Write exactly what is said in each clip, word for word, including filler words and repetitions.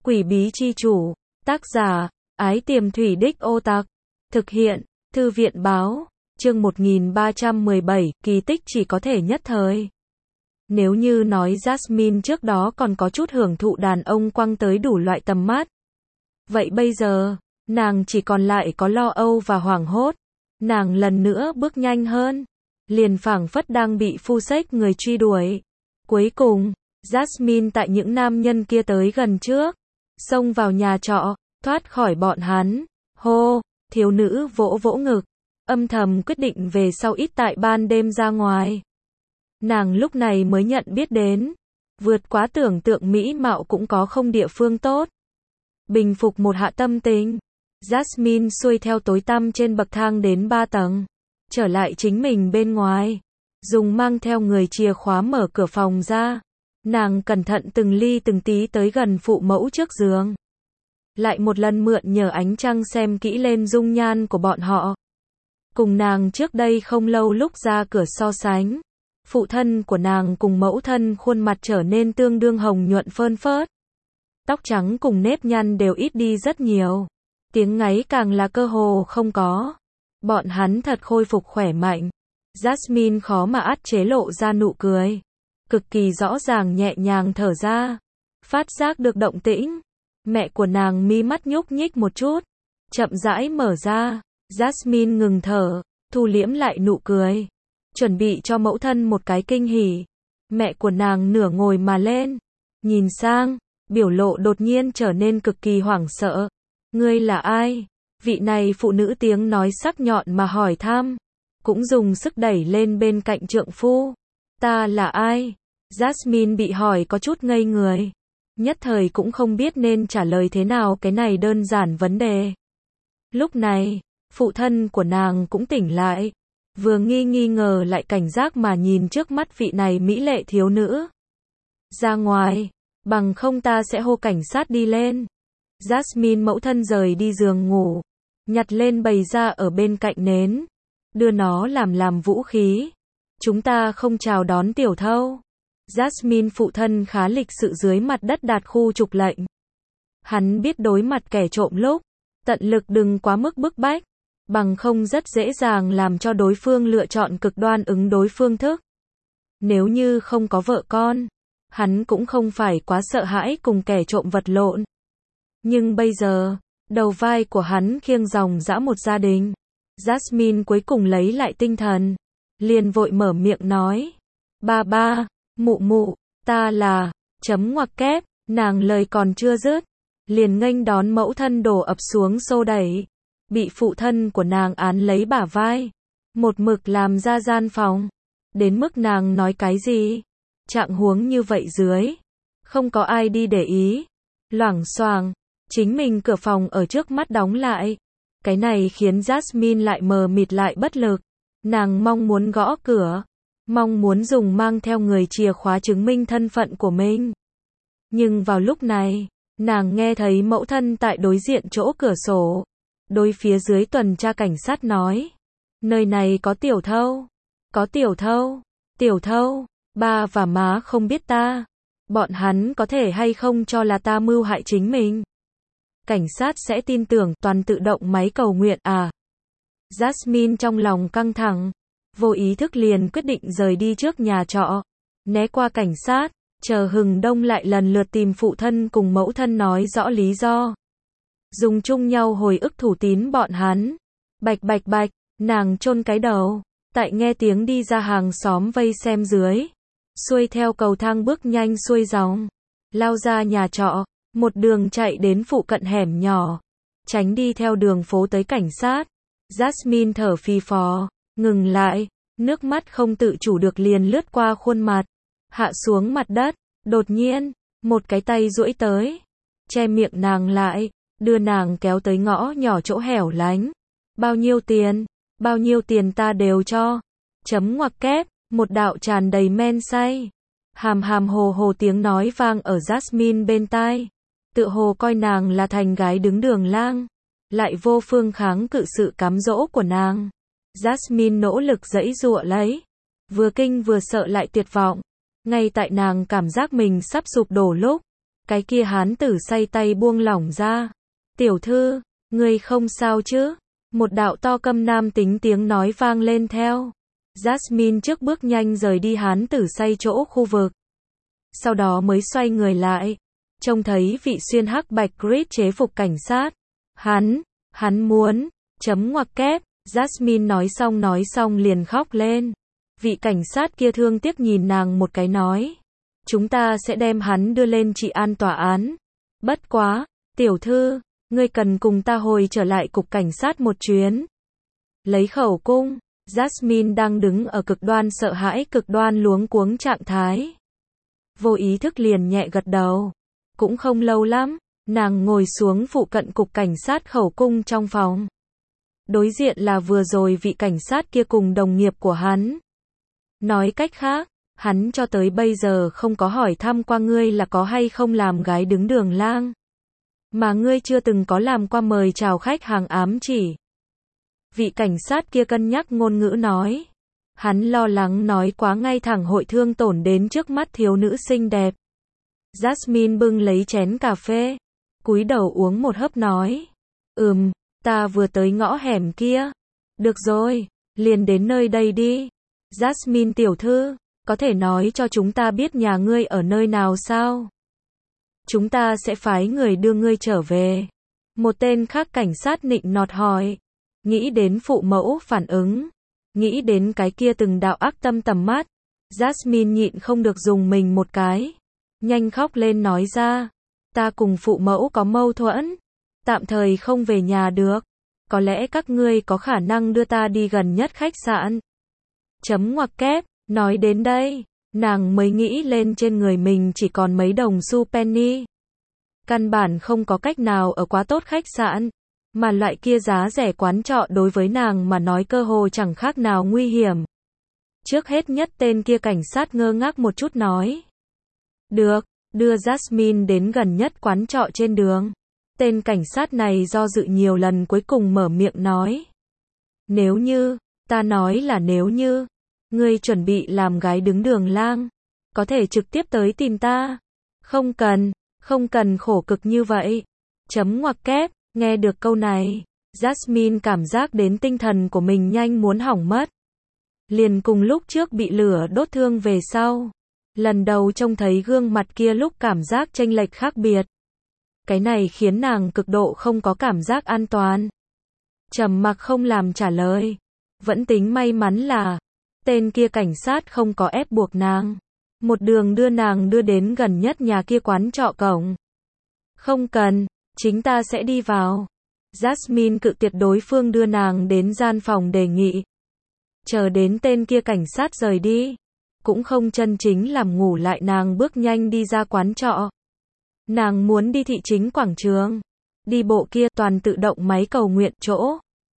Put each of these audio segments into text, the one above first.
Quỷ bí chi chủ, tác giả, Ái Tiềm Thủy Đích Ô Tạc, thực hiện, Thư viện báo, chương một nghìn ba trăm mười bảy, kỳ tích chỉ có thể nhất thời. Nếu như nói Jasmine trước đó còn có chút hưởng thụ đàn ông quăng tới đủ loại tầm mắt, vậy bây giờ, nàng chỉ còn lại có lo âu và hoảng hốt. Nàng lần nữa bước nhanh hơn, liền phảng phất đang bị phu xếch người truy đuổi. Cuối cùng, Jasmine tại những nam nhân kia tới gần trước, xông vào nhà trọ, thoát khỏi bọn hắn. Hô, thiếu nữ vỗ vỗ ngực, âm thầm quyết định về sau ít tại ban đêm ra ngoài. Nàng lúc này mới nhận biết đến, vượt quá tưởng tượng mỹ mạo cũng có không địa phương tốt. Bình phục một hạ tâm tình, Jasmine xuôi theo tối tăm trên bậc thang đến ba tầng, trở lại chính mình bên ngoài, dùng mang theo người chìa khóa mở cửa phòng ra. Nàng cẩn thận từng ly từng tí tới gần phụ mẫu trước giường. Lại một lần mượn nhờ ánh trăng xem kỹ lên dung nhan của bọn họ. Cùng nàng trước đây không lâu lúc ra cửa so sánh, phụ thân của nàng cùng mẫu thân khuôn mặt trở nên tương đương hồng nhuận phơn phớt. Tóc trắng cùng nếp nhăn đều ít đi rất nhiều. Tiếng ngáy càng là cơ hồ không có. Bọn hắn thật khôi phục khỏe mạnh. Jasmine khó mà át chế lộ ra nụ cười. Cực kỳ rõ ràng nhẹ nhàng thở ra. Phát giác được động tĩnh. Mẹ của nàng mi mắt nhúc nhích một chút. Chậm rãi mở ra. Jasmine ngừng thở. Thu liễm lại nụ cười. Chuẩn bị cho mẫu thân một cái kinh hỉ. Mẹ của nàng nửa ngồi mà lên. Nhìn sang. Biểu lộ đột nhiên trở nên cực kỳ hoảng sợ. Ngươi là ai? Vị này phụ nữ tiếng nói sắc nhọn mà hỏi thăm. Cũng dùng sức đẩy lên bên cạnh trượng phu. Ta là ai? Jasmine bị hỏi có chút ngây người. Nhất thời cũng không biết nên trả lời thế nào cái này đơn giản vấn đề. Lúc này, phụ thân của nàng cũng tỉnh lại. Vừa nghi nghi ngờ lại cảnh giác mà nhìn trước mắt vị này mỹ lệ thiếu nữ. Ra ngoài, bằng không ta sẽ hô cảnh sát đi lên. Jasmine mẫu thân rời đi giường ngủ, nhặt lên bày ra ở bên cạnh nến, đưa nó làm làm vũ khí. Chúng ta không chào đón tiểu thâu. Jasmine phụ thân khá lịch sự dưới mặt đất đạt khu trục lệnh. Hắn biết đối mặt kẻ trộm lúc, tận lực đừng quá mức bức bách, bằng không rất dễ dàng làm cho đối phương lựa chọn cực đoan ứng đối phương thức. Nếu như không có vợ con, hắn cũng không phải quá sợ hãi cùng kẻ trộm vật lộn. Nhưng bây giờ, đầu vai của hắn khiêng dòng dã một gia đình. Jasmine cuối cùng lấy lại tinh thần, liền vội mở miệng nói. Ba ba, mụ mụ, ta là, chấm ngoặc kép, nàng lời còn chưa dứt. Liền nghênh đón mẫu thân đổ ập xuống xô đẩy. Bị phụ thân của nàng án lấy bả vai. Một mực làm ra gian phòng. Đến mức nàng nói cái gì? Trạng huống như vậy dưới. Không có ai đi để ý. Loảng xoảng. Chính mình cửa phòng ở trước mắt đóng lại. Cái này khiến Jasmine lại mờ mịt lại bất lực. Nàng mong muốn gõ cửa. Mong muốn dùng mang theo người chìa khóa chứng minh thân phận của mình. Nhưng vào lúc này, nàng nghe thấy mẫu thân tại đối diện chỗ cửa sổ. Đối phía dưới tuần tra cảnh sát nói. Nơi này có tiểu thâu. Có tiểu thâu. Tiểu thâu. Ba và má không biết ta. Bọn hắn có thể hay không cho là ta mưu hại chính mình. Cảnh sát sẽ tin tưởng toàn tự động máy cầu nguyện à. Jasmine trong lòng căng thẳng. Vô ý thức liền quyết định rời đi trước nhà trọ. Né qua cảnh sát. Chờ hừng đông lại lần lượt tìm phụ thân cùng mẫu thân nói rõ lý do. Dùng chung nhau hồi ức thủ tín bọn hắn. Bạch bạch bạch. Nàng chôn cái đầu. Tại nghe tiếng đi ra hàng xóm vây xem dưới. Xuôi theo cầu thang bước nhanh xuôi dòng. Lao ra nhà trọ. Một đường chạy đến phụ cận hẻm nhỏ. Tránh đi theo đường phố tới cảnh sát. Jasmine thở phì phò. Ngừng lại. Nước mắt không tự chủ được liền lướt qua khuôn mặt. Hạ xuống mặt đất. Đột nhiên, một cái tay duỗi tới. Che miệng nàng lại. Đưa nàng kéo tới ngõ nhỏ chỗ hẻo lánh. Bao nhiêu tiền? Bao nhiêu tiền ta đều cho. Chấm ngoặc kép. Một đạo tràn đầy men say. Hàm hàm hồ hồ tiếng nói vang ở Jasmine bên tai. Tự hồ coi nàng là thành gái đứng đường lang. Lại vô phương kháng cự sự cám dỗ của nàng. Jasmine nỗ lực giãy giụa lấy. Vừa kinh vừa sợ lại tuyệt vọng. Ngay tại nàng cảm giác mình sắp sụp đổ lúc. Cái kia hán tử say tay buông lỏng ra. Tiểu thư, ngươi không sao chứ? Một đạo to câm nam tính tiếng nói vang lên theo. Jasmine trước bước nhanh rời đi hán tử say chỗ khu vực. Sau đó mới xoay người lại. Trông thấy vị xuyên hắc bạch grid chế phục cảnh sát. Hắn, hắn muốn, chấm ngoặc kép. Jasmine nói xong nói xong liền khóc lên. Vị cảnh sát kia thương tiếc nhìn nàng một cái nói. Chúng ta sẽ đem hắn đưa lên trị an tòa án. Bất quá, tiểu thư, ngươi cần cùng ta hồi trở lại cục cảnh sát một chuyến. Lấy khẩu cung, Jasmine đang đứng ở cực đoan sợ hãi cực đoan luống cuống trạng thái. Vô ý thức liền nhẹ gật đầu. Cũng không lâu lắm, nàng ngồi xuống phụ cận cục cảnh sát khẩu cung trong phòng. Đối diện là vừa rồi vị cảnh sát kia cùng đồng nghiệp của hắn. Nói cách khác, hắn cho tới bây giờ không có hỏi thăm qua ngươi là có hay không làm gái đứng đường lang. Mà ngươi chưa từng có làm qua mời chào khách hàng ám chỉ. Vị cảnh sát kia cân nhắc ngôn ngữ nói. Hắn lo lắng nói quá ngay thẳng hội thương tổn đến trước mắt thiếu nữ xinh đẹp. Jasmine bưng lấy chén cà phê. Cúi đầu uống một hớp nói. Ừm, ta vừa tới ngõ hẻm kia. Được rồi, liền đến nơi đây đi. Jasmine tiểu thư, có thể nói cho chúng ta biết nhà ngươi ở nơi nào sao? Chúng ta sẽ phái người đưa ngươi trở về. Một tên khác cảnh sát nịnh nọt hỏi. Nghĩ đến phụ mẫu phản ứng. Nghĩ đến cái kia từng đạo ác tâm tầm mắt. Jasmine nhịn không được dùng mình một cái. Nhanh khóc lên nói ra. Ta cùng phụ mẫu có mâu thuẫn. Tạm thời không về nhà được. Có lẽ các ngươi có khả năng đưa ta đi gần nhất khách sạn. Chấm ngoặc kép. Nói đến đây, nàng mới nghĩ lên trên người mình chỉ còn mấy đồng xu penny. Căn bản không có cách nào ở quá tốt khách sạn. Mà loại kia giá rẻ quán trọ đối với nàng mà nói cơ hồ chẳng khác nào nguy hiểm. Trước hết nhất tên kia cảnh sát ngơ ngác một chút nói. Được, đưa Jasmine đến gần nhất quán trọ trên đường. Tên cảnh sát này do dự nhiều lần cuối cùng mở miệng nói. Nếu như, ta nói là nếu như, ngươi chuẩn bị làm gái đứng đường lang, có thể trực tiếp tới tìm ta. Không cần, không cần khổ cực như vậy. Chấm ngoặc kép, nghe được câu này, Jasmine cảm giác đến tinh thần của mình nhanh muốn hỏng mất. Liền cùng lúc trước bị lửa đốt thương về sau. Lần đầu trông thấy gương mặt kia lúc cảm giác chênh lệch khác biệt. Cái này khiến nàng cực độ không có cảm giác an toàn. Trầm mặc không làm trả lời. Vẫn tính may mắn là tên kia cảnh sát không có ép buộc nàng. Một đường đưa nàng đưa đến gần nhất nhà kia quán trọ cổng. Không cần, chính ta sẽ đi vào. Jasmine cự tuyệt đối phương đưa nàng đến gian phòng đề nghị. Chờ đến tên kia cảnh sát rời đi. Cũng không chân chính làm ngủ lại nàng bước nhanh đi ra quán trọ. Nàng muốn đi thị chính quảng trường. Đi bộ kia toàn tự động máy cầu nguyện chỗ.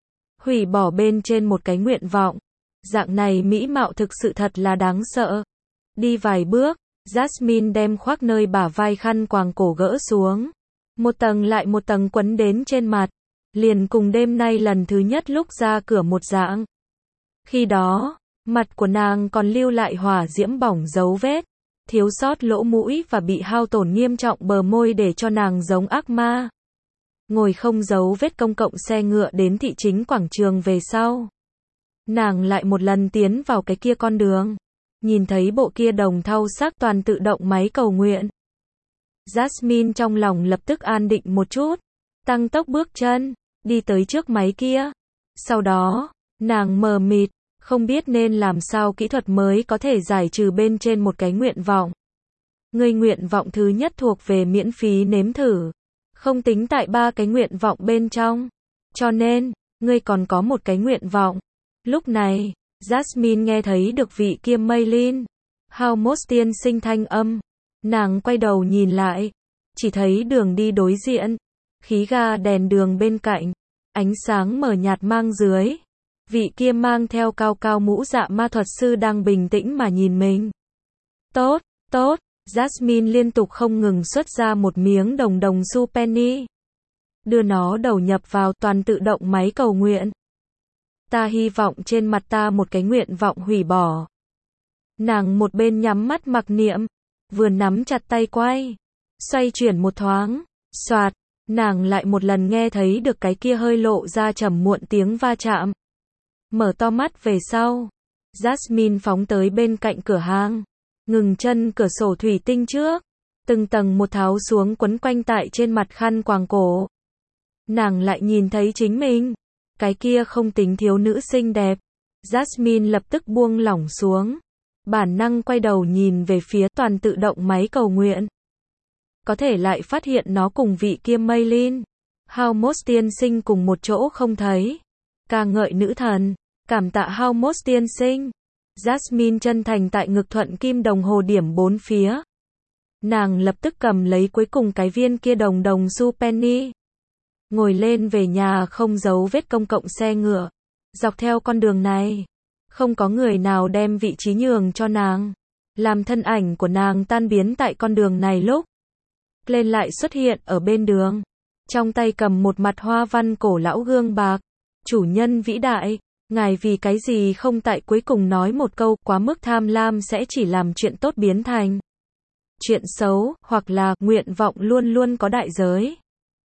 Hủy bỏ bên trên một cái nguyện vọng. Dạng này mỹ mạo thực sự thật là đáng sợ. Đi vài bước, Jasmine đem khoác nơi bả vai khăn quàng cổ gỡ xuống. Một tầng lại một tầng quấn đến trên mặt. Liền cùng đêm nay lần thứ nhất lúc ra cửa một dạng. Khi đó, mặt của nàng còn lưu lại hỏa diễm bỏng dấu vết. Thiếu sót lỗ mũi và bị hao tổn nghiêm trọng bờ môi để cho nàng giống ác ma. Ngồi không dấu vết công cộng xe ngựa đến thị chính quảng trường về sau. Nàng lại một lần tiến vào cái kia con đường. Nhìn thấy bộ kia đồng thau sắc toàn tự động máy cầu nguyện. Jasmine trong lòng lập tức an định một chút. Tăng tốc bước chân, đi tới trước máy kia. Sau đó, nàng mờ mịt, không biết nên làm sao kỹ thuật mới có thể giải trừ bên trên một cái nguyện vọng. Người nguyện vọng thứ nhất thuộc về miễn phí nếm thử. Không tính tại ba cái nguyện vọng bên trong. Cho nên, ngươi còn có một cái nguyện vọng. Lúc này, Jasmine nghe thấy được vị kia Maylin. Hao mốt tiên sinh thanh âm. Nàng quay đầu nhìn lại. Chỉ thấy đường đi đối diện. Khí ga đèn đường bên cạnh. Ánh sáng mờ nhạt mang dưới. Vị kia mang theo cao cao mũ dạ ma thuật sư đang bình tĩnh mà nhìn mình. Tốt, tốt. Jasmine liên tục không ngừng xuất ra một miếng đồng đồng xu penny. Đưa nó đầu nhập vào toàn tự động máy cầu nguyện. Ta hy vọng trên mặt ta một cái nguyện vọng hủy bỏ. Nàng một bên nhắm mắt mặc niệm, vừa nắm chặt tay quay. Xoay chuyển một thoáng, soạt, nàng lại một lần nghe thấy được cái kia hơi lộ ra trầm muộn tiếng va chạm. Mở to mắt về sau, Jasmine phóng tới bên cạnh cửa hang, ngừng chân cửa sổ thủy tinh trước, từng tầng một tháo xuống quấn quanh tại trên mặt khăn quàng cổ. Nàng lại nhìn thấy chính mình, cái kia không tính thiếu nữ xinh đẹp. Jasmine lập tức buông lỏng xuống, bản năng quay đầu nhìn về phía toàn tự động máy cầu nguyện. Có thể lại phát hiện nó cùng vị kia Maylin, Haumos tiên sinh cùng một chỗ không thấy. Ca ngợi nữ thần, cảm tạ Haumos tiên sinh. Jasmine chân thành tại ngực thuận kim đồng hồ điểm bốn phía. Nàng lập tức cầm lấy cuối cùng cái viên kia đồng đồng xu penny. Ngồi lên về nhà không giấu vết công cộng xe ngựa. Dọc theo con đường này, không có người nào đem vị trí nhường cho nàng. Làm thân ảnh của nàng tan biến tại con đường này lúc lên lại xuất hiện ở bên đường. Trong tay cầm một mặt hoa văn cổ lão gương bạc. Chủ nhân vĩ đại, ngài vì cái gì không tại cuối cùng nói một câu, quá mức tham lam sẽ chỉ làm chuyện tốt biến thành chuyện xấu, hoặc là nguyện vọng luôn luôn có đại giới.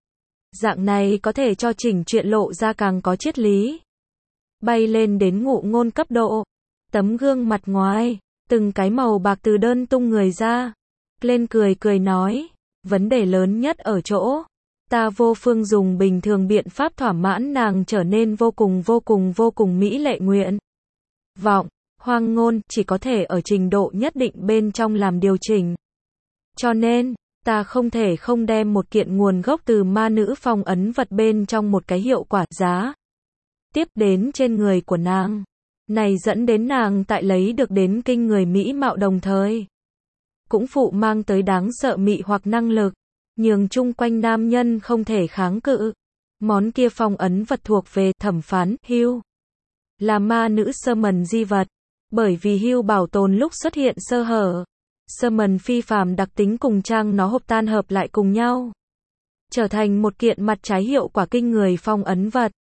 Dạng này có thể cho chỉnh chuyện lộ ra càng có triết lý. Bay lên đến ngụ ngôn cấp độ. Tấm gương mặt ngoài, từng cái màu bạc từ đơn tung người ra. Lên cười cười nói, vấn đề lớn nhất ở chỗ, ta vô phương dùng bình thường biện pháp thỏa mãn nàng trở nên vô cùng vô cùng vô cùng mỹ lệ nguyện vọng. Hoang ngôn chỉ có thể ở trình độ nhất định bên trong làm điều chỉnh. Cho nên, ta không thể không đem một kiện nguồn gốc từ ma nữ phong ấn vật bên trong một cái hiệu quả giá tiếp đến trên người của nàng. Này dẫn đến nàng tại lấy được đến kinh người mỹ mạo đồng thời cũng phụ mang tới đáng sợ mị hoặc năng lực, nhường chung quanh nam nhân không thể kháng cự. Món kia phong ấn vật thuộc về thẩm phán Hugh, là ma nữ Summon di vật, bởi vì Hugh bảo tồn lúc xuất hiện sơ hở. Summon phi phàm đặc tính cùng trang nó hộp tan hợp lại cùng nhau, trở thành một kiện mặt trái hiệu quả kinh người phong ấn vật.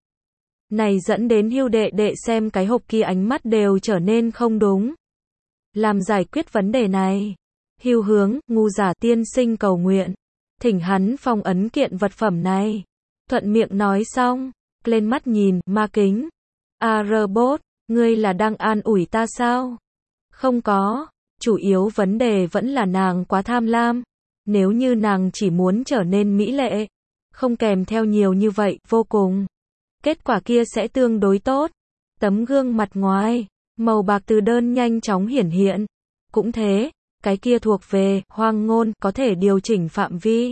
Này dẫn đến Hugh đệ đệ xem cái hộp kia ánh mắt đều trở nên không đúng. Làm giải quyết vấn đề này, Hugh hướng ngu giả tiên sinh cầu nguyện, thỉnh hắn phong ấn kiện vật phẩm này. Thuận miệng nói xong, lên mắt nhìn ma kính. A robot, ngươi là đang an ủi ta sao? Không có, chủ yếu vấn đề vẫn là nàng quá tham lam. Nếu như nàng chỉ muốn trở nên mỹ lệ, không kèm theo nhiều như vậy, vô cùng, kết quả kia sẽ tương đối tốt. Tấm gương mặt ngoài, màu bạc từ đơn nhanh chóng hiển hiện. Cũng thế, cái kia thuộc về hoang ngôn, có thể điều chỉnh phạm vi.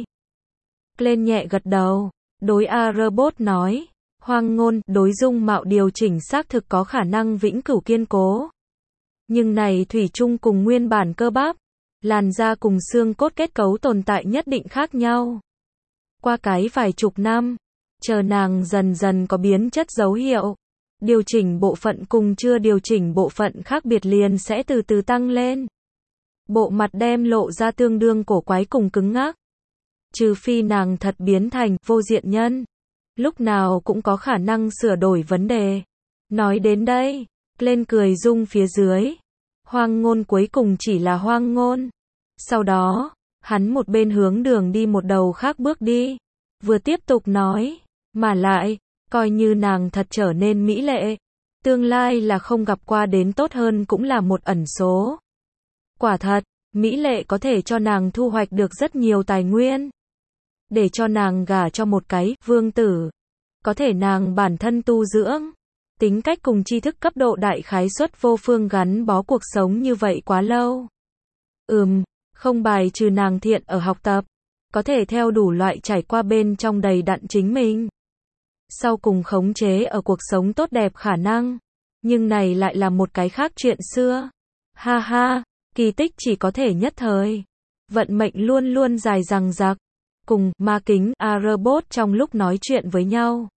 Lên nhẹ gật đầu, đối A robot nói, hoang ngôn, đối dung mạo điều chỉnh xác thực có khả năng vĩnh cửu kiên cố. Nhưng này thủy chung cùng nguyên bản cơ bắp, làn da cùng xương cốt kết cấu tồn tại nhất định khác nhau. Qua cái vài chục năm, chờ nàng dần dần có biến chất dấu hiệu, điều chỉnh bộ phận cùng chưa điều chỉnh bộ phận khác biệt liền sẽ từ từ tăng lên. Bộ mặt đem lộ ra tương đương cổ quái cùng cứng ngắc. Trừ phi nàng thật biến thành vô diện nhân, lúc nào cũng có khả năng sửa đổi vấn đề. Nói đến đây, lên cười rung phía dưới. Hoang ngôn cuối cùng chỉ là hoang ngôn. Sau đó, hắn một bên hướng đường đi một đầu khác bước đi. Vừa tiếp tục nói, mà lại, coi như nàng thật trở nên mỹ lệ, tương lai là không gặp qua đến tốt hơn cũng là một ẩn số. Quả thật, mỹ lệ có thể cho nàng thu hoạch được rất nhiều tài nguyên. Để cho nàng gả cho một cái vương tử. Có thể nàng bản thân tu dưỡng, tính cách cùng tri thức cấp độ đại khái suất vô phương gắn bó cuộc sống như vậy quá lâu. Ừm, không bài trừ nàng thiện ở học tập, có thể theo đủ loại trải qua bên trong đầy đặn chính mình. Sau cùng khống chế ở cuộc sống tốt đẹp khả năng. Nhưng này lại là một cái khác chuyện xưa. Ha ha, kỳ tích chỉ có thể nhất thời. Vận mệnh luôn luôn dài dằng dặc. Cùng ma kính A robot trong lúc nói chuyện với nhau.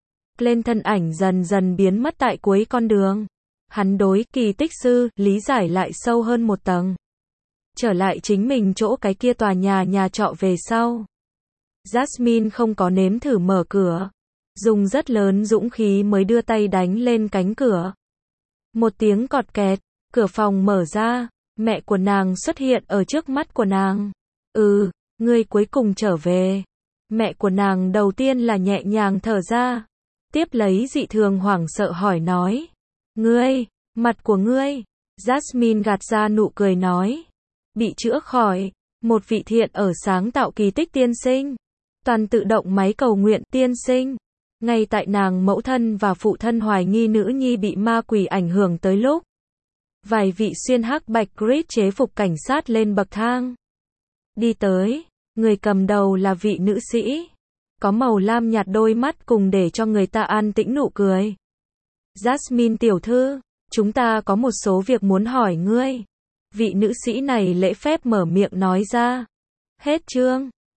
Lên thân ảnh dần dần biến mất tại cuối con đường. Hắn đối kỳ tích sư lý giải lại sâu hơn một tầng. Trở lại chính mình chỗ cái kia tòa nhà nhà trọ về sau. Jasmine không có nếm thử mở cửa. Dùng rất lớn dũng khí mới đưa tay đánh lên cánh cửa. Một tiếng cọt kẹt, cửa phòng mở ra. Mẹ của nàng xuất hiện ở trước mắt của nàng. Ừ, ngươi cuối cùng trở về. Mẹ của nàng đầu tiên là nhẹ nhàng thở ra. Tiếp lấy dị thường hoảng sợ hỏi nói. Ngươi, mặt của ngươi. Jasmine gạt ra nụ cười nói. Bị chữa khỏi. Một vị thiện ở sáng tạo kỳ tích tiên sinh. Toàn tự động máy cầu nguyện tiên sinh. Ngay tại nàng mẫu thân và phụ thân hoài nghi nữ nhi bị ma quỷ ảnh hưởng tới lúc. Vài vị xuyên hắc bạch grid chế phục cảnh sát lên bậc thang. Đi tới. Người cầm đầu là vị nữ sĩ. Có màu lam nhạt đôi mắt cùng để cho người ta an tĩnh nụ cười. Jasmine tiểu thư, chúng ta có một số việc muốn hỏi ngươi. Vị nữ sĩ này lễ phép mở miệng nói ra. Hết chương.